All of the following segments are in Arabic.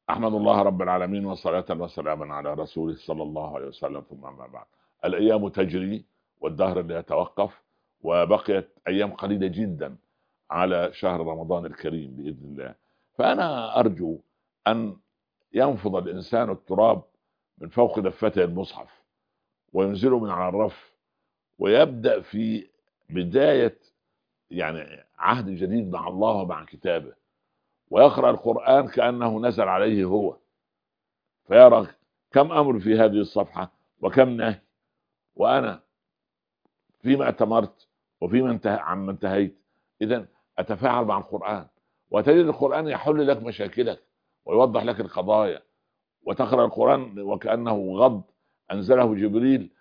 أحمد الله رب العالمين وصلاة وسلاما على رسوله صلى الله عليه وسلم، ثم أما بعد. الأيام تجري والدهر لا يتوقف، وبقيت أيام قليلة جدا على شهر رمضان الكريم بإذن الله. فأنا أرجو أن ينفض الإنسان التراب من فوق دفته المصحف وينزله من على الرف، ويبدأ في بداية يعني عهد جديد مع الله ومع كتابه، ويقرأ القرآن كأنه نزل عليه هو، فيرى كم أمر في هذه الصفحة وكم نهي، وأنا فيما أتمرت وفيما عما انتهيت. إذا أتفاعل مع القرآن، وتجد القرآن يحل لك مشاكلك ويوضح لك القضايا، وتقرأ القرآن وكأنه غض أنزله جبريل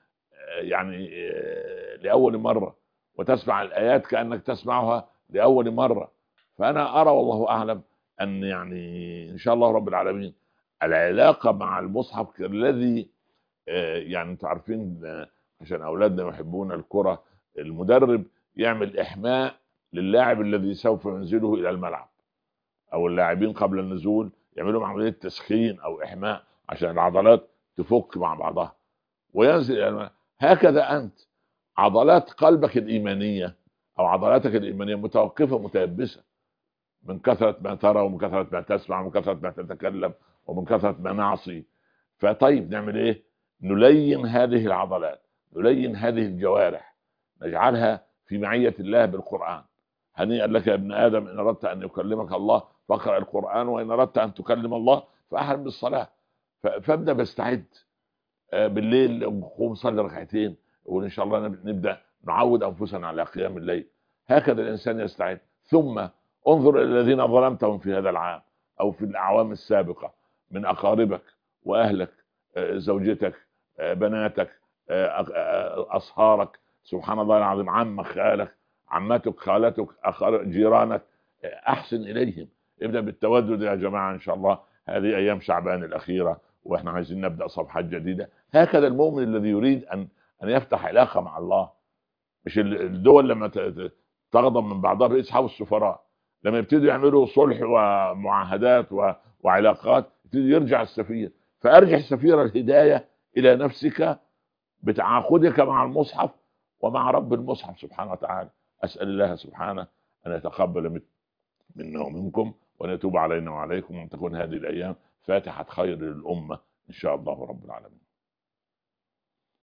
لأول مرة، وتسمع الآيات كأنك تسمعها لأول مرة. فأنا أرى والله أعلم أن إن شاء الله رب العالمين العلاقة مع المصحف الذي انتوا عارفين، عشان أولادنا يحبون الكرة، المدرب يعمل إحماء للاعب الذي سوف ينزله إلى الملعب، أو اللاعبين قبل النزول يعملوا عملية تسخين أو إحماء عشان العضلات تفك مع بعضها وينزل إلى الملعب. هكذا أنت عضلات قلبك الإيمانية أو عضلاتك الإيمانية متوقفة متيبسة من كثرة ما ترى، ومن كثرة ما تسمع، ومن كثرة ما تتكلم، ومن كثرة ما نعصي. فطيب نعمل ايه؟ نلين هذه العضلات، نلين هذه الجوارح، نجعلها في معية الله بالقرآن. هنيئا لك يا ابن آدم إن أردت أن يكلمك الله فاقرأ القرآن، وإن أردت أن تكلم الله فأحرم بالصلاة. فابدأ بستعد بالليل قوم صلي ركعتين، وإن شاء الله نبدأ نعود أنفسنا على قيام الليل. هكذا الإنسان يستعد. ثم انظر إلى الذين ظلمتهم في هذا العام أو في الأعوام السابقة من أقاربك وأهلك، زوجتك، بناتك، أصهارك، سبحان الله العظيم، عمك، خالك، عمتك، خالتك، جيرانك. أحسن إليهم. ابدأ بالتودد يا جماعة. إن شاء الله هذه أيام شعبان الأخيرة وإحنا عايزين نبدأ صفحات جديدة. هكذا المؤمن الذي يريد أن يفتح علاقة مع الله. مش الدول لما تغضب من بعضها، رئيس حوض السفراء لما يبتدوا يعملوا صلح ومعاهدات وعلاقات يبتدي يرجع السفير. فأرجع السفير الهداية إلى نفسك بتعاقدك مع المصحف ومع رب المصحف سبحانه وتعالى. أسأل الله سبحانه أن يتقبل منا ومنكم، وأن يتوب علينا وعليكم، وأن تكون هذه الأيام فاتحة خير للأمة إن شاء الله رب العالمين.